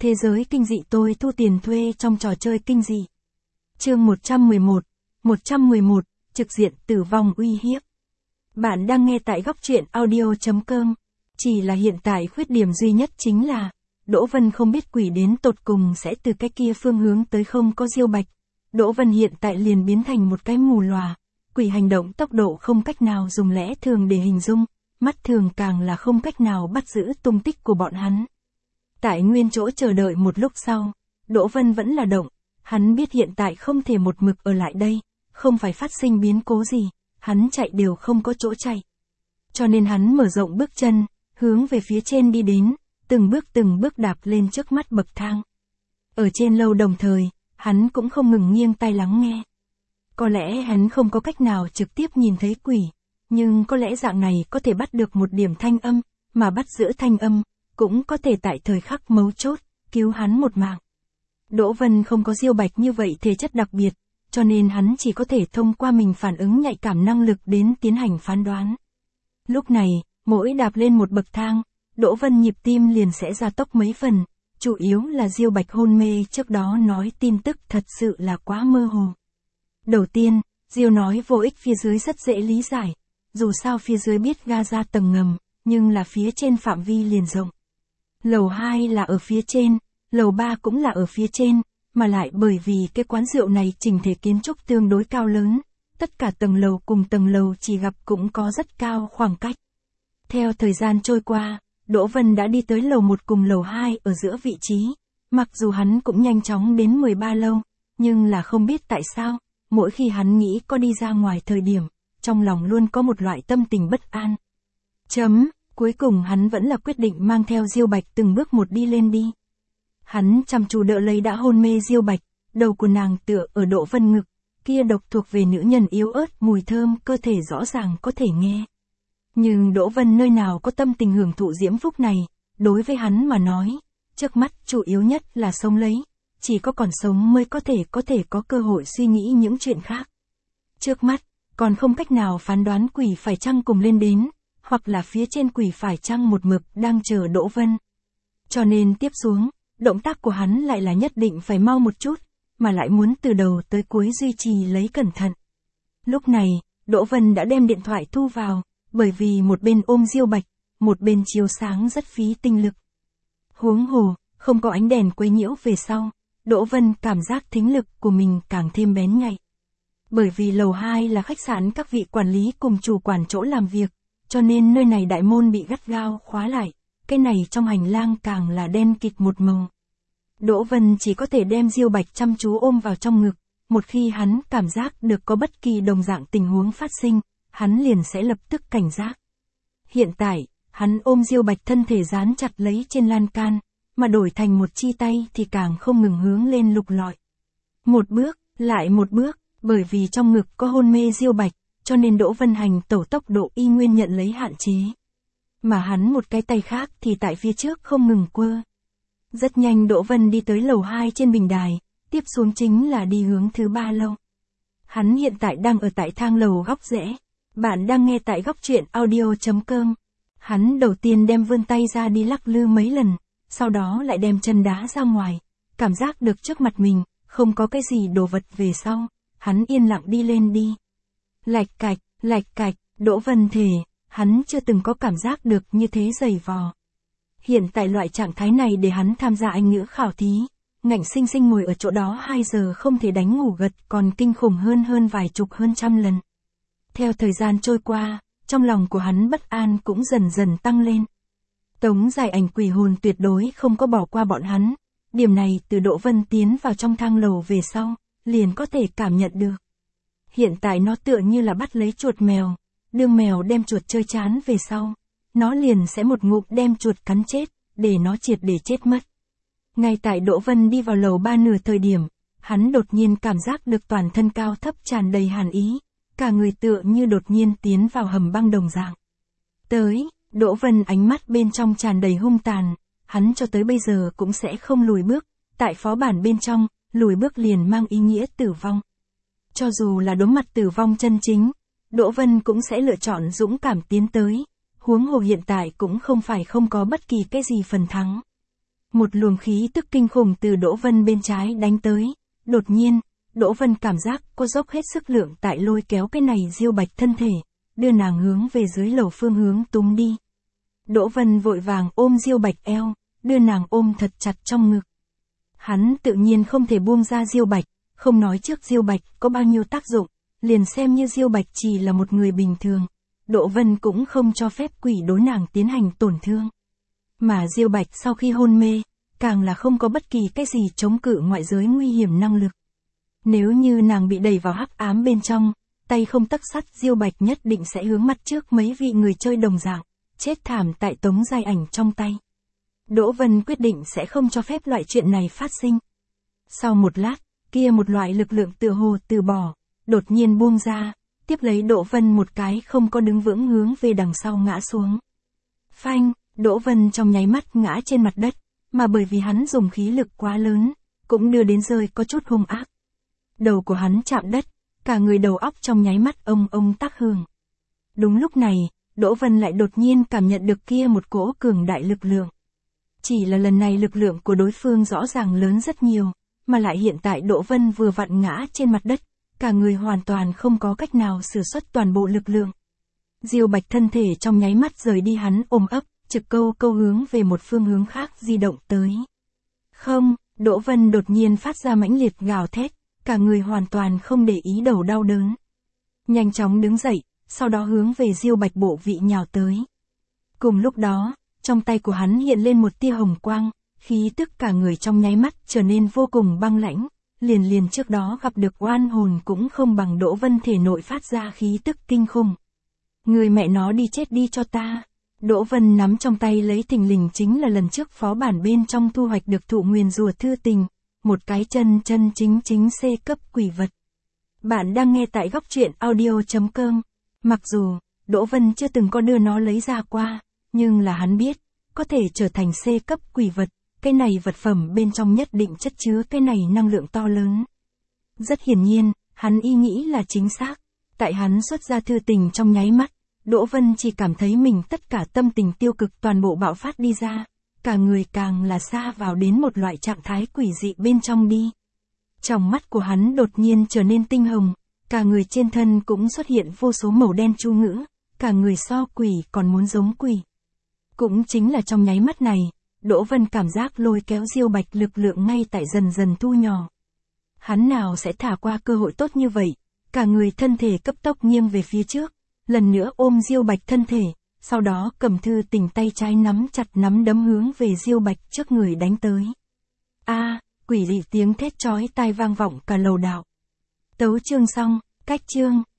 Thế giới kinh dị tôi thu tiền thuê trong trò chơi kinh dị. Chương 111, trực diện tử vong uy hiếp. Bạn đang nghe tại góc truyện audio.com. Chỉ là hiện tại khuyết điểm duy nhất chính là, Đỗ Vân không biết quỷ đến tột cùng sẽ từ cái kia phương hướng tới không có Diêu Bạch. Đỗ Vân hiện tại liền biến thành một cái mù lòa. Quỷ hành động tốc độ không cách nào dùng lẽ thường để hình dung, mắt thường càng là không cách nào bắt giữ tung tích của bọn hắn. Tại nguyên chỗ chờ đợi một lúc sau, Đỗ Vân vẫn là động, hắn biết hiện tại không thể một mực ở lại đây, không phải phát sinh biến cố gì, hắn chạy đều không có chỗ chạy. Cho nên hắn mở rộng bước chân, hướng về phía trên đi đến, từng bước đạp lên trước mắt bậc thang. Ở trên lâu đồng thời, hắn cũng không ngừng nghiêng tai lắng nghe. Có lẽ hắn không có cách nào trực tiếp nhìn thấy quỷ, nhưng có lẽ dạng này có thể bắt được một điểm thanh âm, mà bắt giữ thanh âm, cũng có thể tại thời khắc mấu chốt, cứu hắn một mạng. Đỗ Vân không có Diêu Bạch như vậy thể chất đặc biệt, cho nên hắn chỉ có thể thông qua mình phản ứng nhạy cảm năng lực đến tiến hành phán đoán. Lúc này, mỗi đạp lên một bậc thang, Đỗ Vân nhịp tim liền sẽ gia tốc mấy phần, chủ yếu là Diêu Bạch hôn mê trước đó nói tin tức thật sự là quá mơ hồ. Đầu tiên, Diêu nói vô ích phía dưới rất dễ lý giải, dù sao phía dưới biết ga ra tầng ngầm, nhưng là phía trên phạm vi liền rộng. Lầu 2 là ở phía trên, lầu 3 cũng là ở phía trên, mà lại bởi vì cái quán rượu này chỉnh thể kiến trúc tương đối cao lớn, tất cả tầng lầu cùng tầng lầu chỉ gặp cũng có rất cao khoảng cách. Theo thời gian trôi qua, Đỗ Vân đã đi tới lầu 1 cùng lầu 2 ở giữa vị trí, mặc dù hắn cũng nhanh chóng đến 13 lâu, nhưng là không biết tại sao, mỗi khi hắn nghĩ có đi ra ngoài thời điểm, trong lòng luôn có một loại tâm tình bất an. Cuối cùng hắn vẫn là quyết định mang theo Diêu Bạch từng bước một đi lên đi. Hắn chăm chú đỡ lấy đã hôn mê Diêu Bạch, đầu của nàng tựa ở Đỗ Vân ngực, kia độc thuộc về nữ nhân yếu ớt mùi thơm cơ thể rõ ràng có thể nghe. Nhưng Đỗ Vân nơi nào có tâm tình hưởng thụ diễm phúc này, đối với hắn mà nói, trước mắt chủ yếu nhất là sống lấy, chỉ có còn sống mới có thể có cơ hội suy nghĩ những chuyện khác. Trước mắt, còn không cách nào phán đoán quỷ phải chăng cùng lên đến, hoặc là phía trên quỷ phải chăng một mực đang chờ Đỗ Vân. Cho nên tiếp xuống, động tác của hắn lại là nhất định phải mau một chút, mà lại muốn từ đầu tới cuối duy trì lấy cẩn thận. Lúc này, Đỗ Vân đã đem điện thoại thu vào, bởi vì một bên ôm Diêu Bạch, một bên chiếu sáng rất phí tinh lực. Huống hồ, không có ánh đèn quấy nhiễu về sau, Đỗ Vân cảm giác thính lực của mình càng thêm bén nhạy. Bởi vì lầu 2 là khách sạn các vị quản lý cùng chủ quản chỗ làm việc, cho nên nơi này đại môn bị gắt gao khóa lại, cái này trong hành lang càng là đen kịt một màu. Đỗ Vân chỉ có thể đem Diêu Bạch chăm chú ôm vào trong ngực, một khi hắn cảm giác được có bất kỳ đồng dạng tình huống phát sinh, hắn liền sẽ lập tức cảnh giác. Hiện tại, hắn ôm Diêu Bạch thân thể dán chặt lấy trên lan can, mà đổi thành một chi tay thì càng không ngừng hướng lên lục lọi. Một bước, lại một bước, bởi vì trong ngực có hôn mê Diêu Bạch, cho nên Đỗ Vân hành tẩu tốc độ y nguyên nhận lấy hạn chế. Mà hắn một cái tay khác thì tại phía trước không ngừng quơ. Rất nhanh Đỗ Vân đi tới lầu 2 trên bình đài, tiếp xuống chính là đi hướng thứ 3 lâu. Hắn hiện tại đang ở tại thang lầu góc rẽ. Bạn đang nghe tại góc truyện audio.com. Hắn đầu tiên đem vươn tay ra đi lắc lư mấy lần, sau đó lại đem chân đá ra ngoài, cảm giác được trước mặt mình, không có cái gì đồ vật về sau, hắn yên lặng đi lên đi. Lạch cạch, Đỗ Vân thề, hắn chưa từng có cảm giác được như thế dày vò. Hiện tại loại trạng thái này để hắn tham gia Anh ngữ khảo thí, ngạnh sinh sinh ngồi ở chỗ đó 2 giờ không thể đánh ngủ gật còn kinh khủng hơn vài chục hơn trăm lần. Theo thời gian trôi qua, trong lòng của hắn bất an cũng dần dần tăng lên. Tống Giải Ảnh quỷ hồn tuyệt đối không có bỏ qua bọn hắn, điểm này từ Đỗ Vân tiến vào trong thang lầu về sau, liền có thể cảm nhận được. Hiện tại nó tựa như là bắt lấy chuột mèo, đương mèo đem chuột chơi chán về sau, nó liền sẽ một ngụm đem chuột cắn chết, để nó triệt để chết mất. Ngay tại Đỗ Vân đi vào lầu 3 nửa thời điểm, hắn đột nhiên cảm giác được toàn thân cao thấp tràn đầy hàn ý, cả người tựa như đột nhiên tiến vào hầm băng đồng dạng. Đỗ Vân ánh mắt bên trong tràn đầy hung tàn, hắn cho tới bây giờ cũng sẽ không lùi bước, tại phó bản bên trong, lùi bước liền mang ý nghĩa tử vong. Cho dù là đối mặt tử vong chân chính, Đỗ Vân cũng sẽ lựa chọn dũng cảm tiến tới, huống hồ hiện tại cũng không phải không có bất kỳ cái gì phần thắng. Một luồng khí tức kinh khủng từ Đỗ Vân bên trái đánh tới. Đột nhiên, Đỗ Vân cảm giác cô dốc hết sức lượng tại lôi kéo cái này Diêu Bạch thân thể, đưa nàng hướng về dưới lầu phương hướng túm đi. Đỗ Vân vội vàng ôm Diêu Bạch eo, đưa nàng ôm thật chặt trong ngực. Hắn tự nhiên không thể buông ra Diêu Bạch, không nói trước Diêu Bạch có bao nhiêu tác dụng, liền xem như Diêu Bạch chỉ là một người bình thường, Đỗ Vân cũng không cho phép quỷ đối nàng tiến hành tổn thương. Mà Diêu Bạch sau khi hôn mê, càng là không có bất kỳ cái gì chống cự ngoại giới nguy hiểm năng lực. Nếu như nàng bị đẩy vào hắc ám bên trong, tay không tấc sắt, Diêu Bạch nhất định sẽ hướng mặt trước mấy vị người chơi đồng dạng, chết thảm tại Tống Giai Ảnh trong tay. Đỗ Vân quyết định sẽ không cho phép loại chuyện này phát sinh. Sau một lát, kia một loại lực lượng tựa hồ từ bỏ, đột nhiên buông ra, tiếp lấy Đỗ Vân một cái không có đứng vững hướng về đằng sau ngã xuống. Phanh, Đỗ Vân trong nháy mắt ngã trên mặt đất, mà bởi vì hắn dùng khí lực quá lớn, cũng đưa đến rơi có chút hung ác. Đầu của hắn chạm đất, cả người đầu óc trong nháy mắt ông tác hưởng. Đúng lúc này, Đỗ Vân lại đột nhiên cảm nhận được kia một cỗ cường đại lực lượng. Chỉ là lần này lực lượng của đối phương rõ ràng lớn rất nhiều, mà lại hiện tại Đỗ Vân vừa vặn ngã trên mặt đất, cả người hoàn toàn không có cách nào sử xuất toàn bộ lực lượng. Diêu Bạch thân thể trong nháy mắt rời đi hắn ôm ấp, trực câu hướng về một phương hướng khác di động tới. Không, Đỗ Vân đột nhiên phát ra mãnh liệt gào thét, cả người hoàn toàn không để ý đầu đau đớn. Nhanh chóng đứng dậy, sau đó hướng về Diêu Bạch bộ vị nhào tới. Cùng lúc đó, trong tay của hắn hiện lên một tia hồng quang, khí tức cả người trong nháy mắt trở nên vô cùng băng lãnh, liền trước đó gặp được oan hồn cũng không bằng Đỗ Vân thể nội phát ra khí tức kinh khủng. Người mẹ nó đi chết đi cho ta. Đỗ Vân nắm trong tay lấy thình lình chính là lần trước phó bản bên trong thu hoạch được thụ nguyền rùa thư tình, một cái chân chính C cấp quỷ vật. Bạn đang nghe tại góc truyện audio.com. Mặc dù, Đỗ Vân chưa từng có đưa nó lấy ra qua, nhưng là hắn biết, có thể trở thành C cấp quỷ vật, cái này vật phẩm bên trong nhất định chất chứa cái này năng lượng to lớn. Rất hiển nhiên, hắn ý nghĩ là chính xác. Tại hắn xuất ra thư tình trong nháy mắt, Đỗ Vân chỉ cảm thấy mình tất cả tâm tình tiêu cực toàn bộ bạo phát đi ra, cả người càng là xa vào đến một loại trạng thái quỷ dị bên trong đi. Trong mắt của hắn đột nhiên trở nên tinh hồng, cả người trên thân cũng xuất hiện vô số màu đen chu ngữ, cả người so quỷ còn muốn giống quỷ. Cũng chính là trong nháy mắt này, Đỗ Vân cảm giác lôi kéo Diêu Bạch lực lượng ngay tại dần thu nhỏ. Hắn nào sẽ thả qua cơ hội tốt như vậy, cả người thân thể cấp tốc nghiêng về phía trước, lần nữa ôm Diêu Bạch thân thể, sau đó cầm thư tình tay trái nắm chặt nắm đấm hướng về Diêu Bạch trước người đánh tới. Quỷ dị tiếng thét chói tai vang vọng cả lầu đạo. Tấu chương xong, cách chương.